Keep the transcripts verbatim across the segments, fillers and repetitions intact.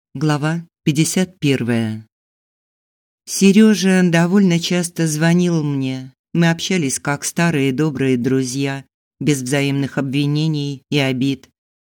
Глава пятьдесят первая. Сережа довольно часто звонил мне. Мы общались как старые добрые друзья, без взаимных обвинений и обид.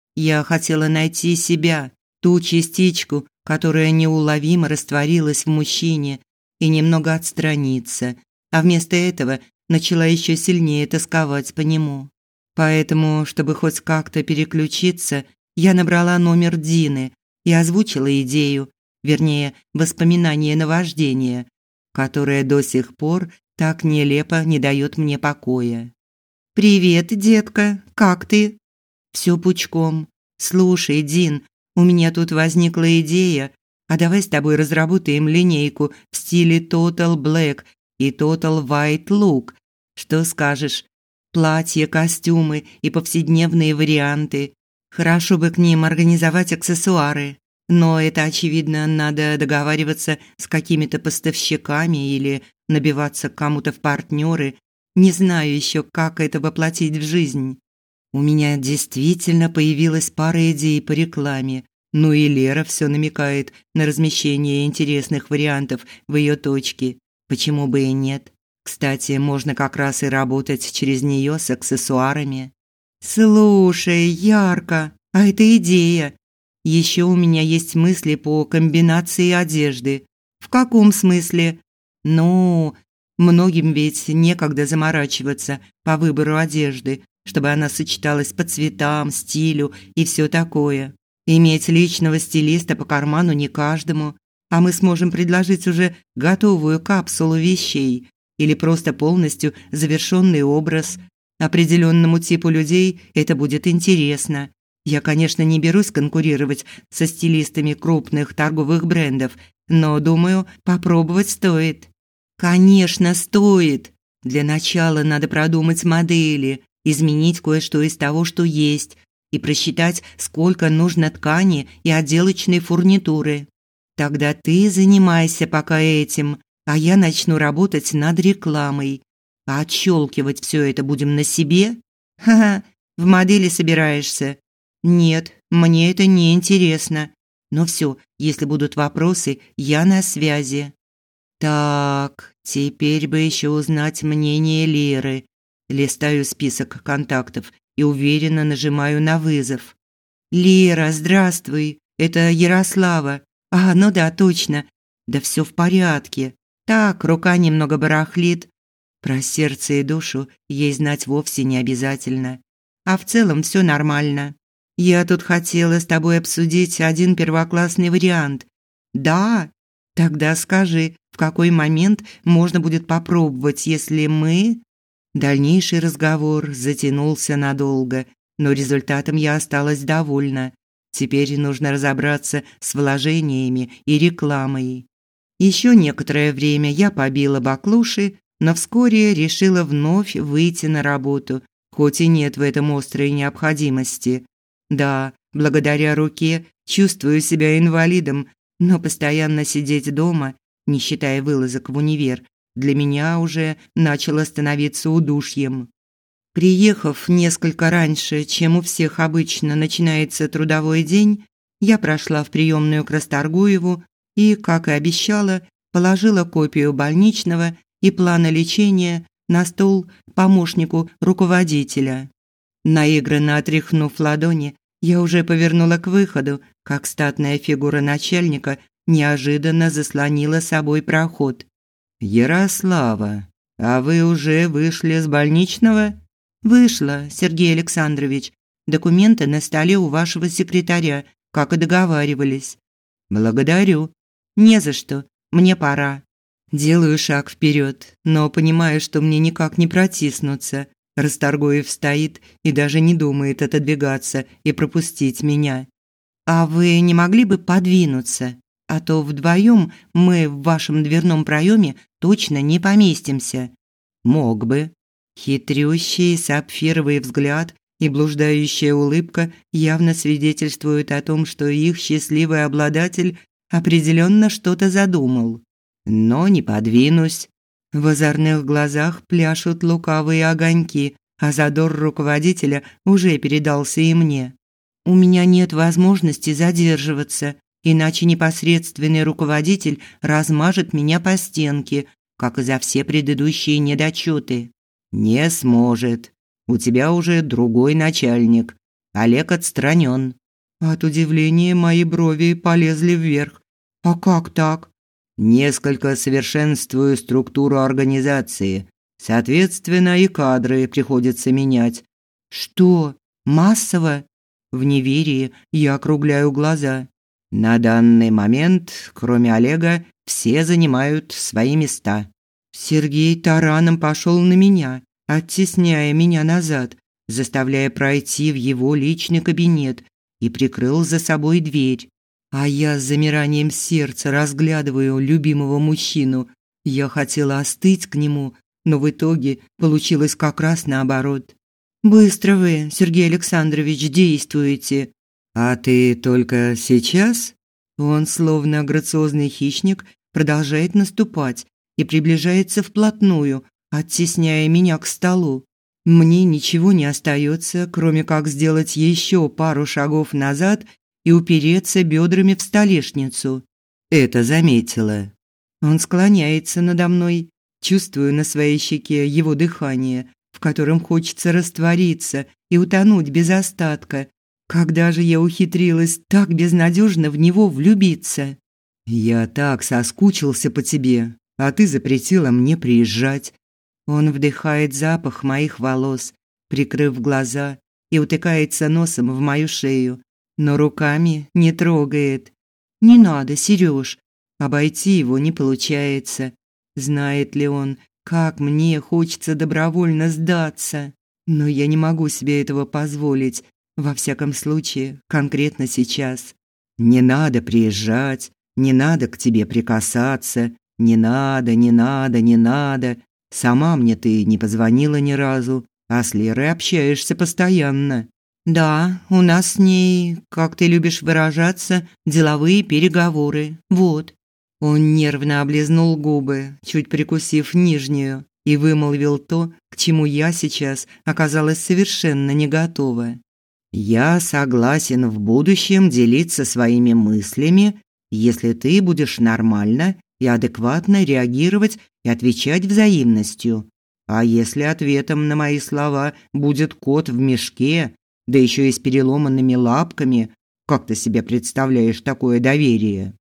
Я хотела найти себя, ту частичку, которая неуловимо растворилась в мужчине, и немного отстраниться, а вместо этого начала еще сильнее тосковать по нему. Поэтому, чтобы хоть как-то переключиться, я набрала номер Дины и озвучила идею, вернее, воспоминание наваждения, которое до сих пор так нелепо не дает мне покоя. «Привет, детка, как ты?» «Всё пучком. Слушай, Дин, у меня тут возникла идея, а давай с тобой разработаем линейку в стиле Total Black и Total White Look. Что скажешь? Платья, костюмы и повседневные варианты. Хорошо бы к ним организовать аксессуары, но это, очевидно, надо договариваться с какими-то поставщиками или набиваться к кому-то в партнеры. Не знаю еще, как это воплотить в жизнь. У меня действительно появилась пара идей по рекламе, ну и Лера все намекает на размещение интересных вариантов в ее точке. Почему бы и нет? Кстати, можно как раз и работать через нее с аксессуарами. «Слушай, Ярко, а это идея. Еще у меня есть мысли по комбинации одежды». «В каком смысле?» «Ну, многим ведь некогда заморачиваться по выбору одежды, чтобы она сочеталась по цветам, стилю и все такое. Иметь личного стилиста по карману не каждому, а мы сможем предложить уже готовую капсулу вещей или просто полностью завершенный образ. Определенному типу людей это будет интересно. Я, конечно, не берусь конкурировать со стилистами крупных торговых брендов, но, думаю, попробовать стоит». «Конечно, стоит. Для начала надо продумать модели, изменить кое-что из того, что есть, и просчитать, сколько нужно ткани и отделочной фурнитуры. Тогда ты занимайся пока этим, а я начну работать над рекламой. А отщелкивать все это будем на себе? Ха-ха, в модели собираешься? Нет, мне это не интересно. Но все, если будут вопросы, я на связи». Так, теперь бы еще узнать мнение Леры. Листаю список контактов и уверенно нажимаю на вызов. «Лера, здравствуй, это Ярослава. А, ну да, точно. Да все в порядке. Так, рука немного барахлит. Про сердце и душу ей знать вовсе не обязательно. А в целом все нормально. Я тут хотела с тобой обсудить один первоклассный вариант. Да? Тогда скажи, в какой момент можно будет попробовать, если мы...» Дальнейший разговор затянулся надолго, но результатом я осталась довольна. Теперь нужно разобраться с вложениями и рекламой. Еще некоторое время я побила баклуши, но вскоре решила вновь выйти на работу, хоть и нет в этом острой необходимости. Да, благодаря руке чувствую себя инвалидом, но постоянно сидеть дома, не считая вылазок в универ, для меня уже начало становиться удушьем. Приехав несколько раньше, чем у всех обычно начинается трудовой день, я прошла в приемную к Расторгуеву и, как и обещала, положила копию больничного и плана лечения на стол помощнику руководителя. Наигранно отряхнув ладони, я уже повернула к выходу, как статная фигура начальника неожиданно заслонила собой проход. «Ярослава, а вы уже вышли с больничного?» «Вышла, Сергей Александрович. Документы на столе у вашего секретаря, как и договаривались». «Благодарю». «Не за что. Мне пора». Делаю шаг вперед, но понимаю, что мне никак не протиснуться. Расторгуев стоит и даже не думает отодвигаться и пропустить меня. «А вы не могли бы подвинуться? А то вдвоем мы в вашем дверном проеме точно не поместимся». «Мог бы». Хитрющий сапфировый взгляд и блуждающая улыбка явно свидетельствуют о том, что их счастливый обладатель определенно что-то задумал. «Но не подвинусь». В озорных глазах пляшут лукавые огоньки, а задор руководителя уже передался и мне. «У меня нет возможности задерживаться. иначе непосредственный руководитель размажет меня по стенке, как и за все предыдущие недочеты. Не сможет. У тебя уже другой начальник. Олег отстранен. От удивления мои брови полезли вверх. А как так? Несколько совершенствую структуру организации. Соответственно, и кадры приходится менять. Что? Массово? В неверии я округляю глаза. На данный момент, кроме Олега, все занимают свои места. Сергей тараном пошел на меня, оттесняя меня назад, заставляя пройти в его личный кабинет, и прикрыл за собой дверь. А я с замиранием сердца разглядываю любимого мужчину. Я хотела остыть к нему, но в итоге получилось как раз наоборот. «Быстро вы, Сергей Александрович, действуете». «А ты только сейчас?» Он, словно грациозный хищник, продолжает наступать и приближается вплотную, оттесняя меня к столу. Мне ничего не остается, кроме как сделать еще пару шагов назад и упереться бедрами в столешницу. Это заметила. Он склоняется надо мной, чувствую на своей щеке его дыхание, в котором хочется раствориться и утонуть без остатка. Когда же я ухитрилась так безнадежно в него влюбиться? Я так соскучился по тебе, а ты запретила мне приезжать. Он вдыхает запах моих волос, прикрыв глаза, и утыкается носом в мою шею, но руками не трогает. Не надо, Серёж. Обойти его не получается. Знает ли он, как мне хочется добровольно сдаться? Но я не могу себе этого позволить, во всяком случае, конкретно сейчас. Не надо приезжать, не надо к тебе прикасаться, не надо, не надо, не надо. Сама мне ты не позвонила ни разу, а с Лерой общаешься постоянно. Да, у нас с ней, как ты любишь выражаться, деловые переговоры. Вот. Он нервно облизнул губы, чуть прикусив нижнюю, и вымолвил то, к чему я сейчас оказалась совершенно не готова. Я согласен в будущем делиться своими мыслями, если ты будешь нормально и адекватно реагировать и отвечать взаимностью. А если ответом на мои слова будет кот в мешке, да еще и с переломанными лапками, как ты себе представляешь такое доверие?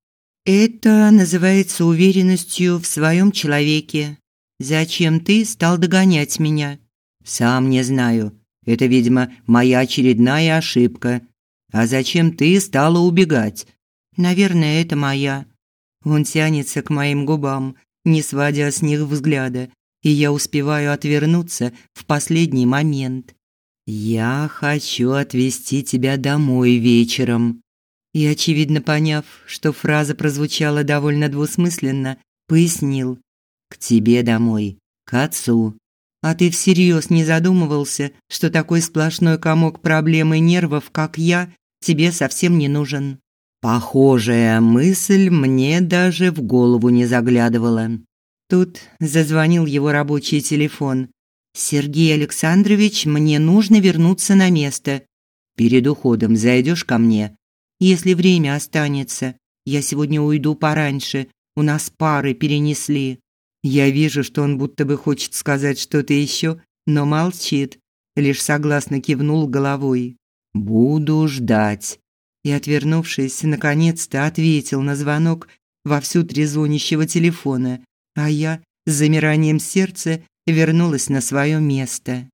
Это называется уверенностью в своем человеке. Зачем ты стал догонять меня? Сам не знаю. Это, видимо, моя очередная ошибка. А зачем ты стала убегать? Наверное, это моя. Он тянется к моим губам, не сводя с них взгляда, и я успеваю отвернуться в последний момент. Я хочу отвезти тебя домой вечером. И, очевидно поняв, что фраза прозвучала довольно двусмысленно, пояснил: к тебе домой, к отцу. А ты всерьез не задумывался, что такой сплошной комок проблем и нервов, как я, тебе совсем не нужен? Похожая мысль мне даже в голову не заглядывала. Тут зазвонил его рабочий телефон. «Сергей Александрович, мне нужно вернуться на место. Перед уходом зайдешь ко мне? Если время останется. Я сегодня уйду пораньше. У нас пары перенесли». Я вижу, что он будто бы хочет сказать что-то еще, но молчит, лишь согласно кивнул головой. «Буду ждать». И, отвернувшись, наконец-то ответил на звонок вовсю трезвонящего телефона, а я с замиранием сердца вернулась на свое место.